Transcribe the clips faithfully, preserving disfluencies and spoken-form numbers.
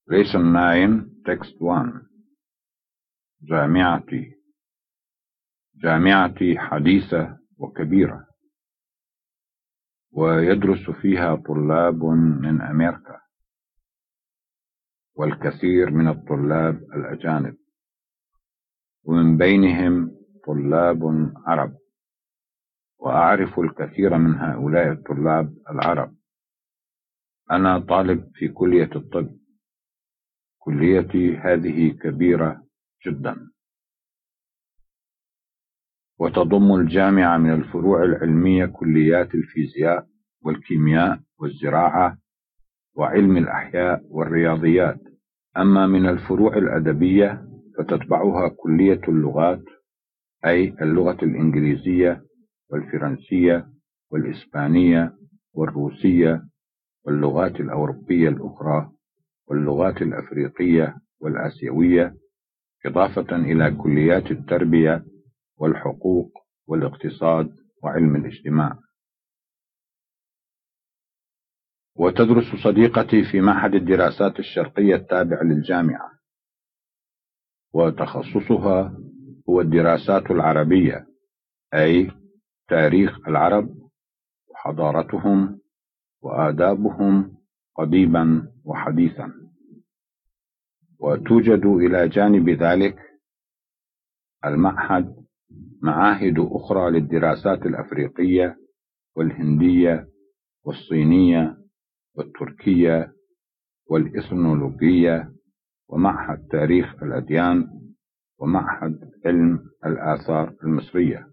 Lesson nine, Text one. جامعتي. جامعتي حديثة وكبيرة، ويدرس فيها طلاب من أمريكا، والكثير من الطلاب الأجانب، ومن بينهم طلاب عرب، وأعرف الكثير من هؤلاء الطلاب العرب. أنا طالب في كلية الطب. كليتي هذه كبيرة جدا، وتضم الجامعة من الفروع العلمية كليات الفيزياء والكيمياء والزراعة وعلم الأحياء والرياضيات. أما من الفروع الأدبية فتتبعها كلية اللغات، أي اللغة الإنجليزية والفرنسية والإسبانية والروسية واللغات الأوروبية الأخرى واللغات الأفريقية والآسيوية، إضافة إلى كليات التربية والحقوق والاقتصاد وعلم الاجتماع. وتدرس صديقتي في معهد الدراسات الشرقية التابع للجامعة، وتخصصها هو الدراسات العربية، أي تاريخ العرب وحضارتهم وآدابهم قديما وحديثا. وتوجد إلى جانب ذلك المعهد معاهد أخرى للدراسات الأفريقية والهندية والصينية والتركية والإثنولوجية، ومعهد تاريخ الأديان، ومعهد علم الآثار المصرية.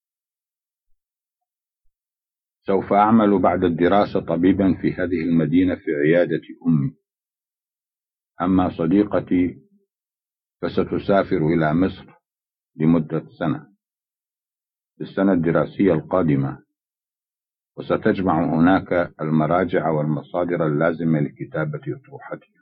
سوف أعمل بعد الدراسة طبيبا في هذه المدينة في عيادة أمي. أما صديقتي فستسافر إلى مصر لمدة سنة في السنة الدراسية القادمة، وستجمع هناك المراجع والمصادر اللازمة لكتابة أطروحتها.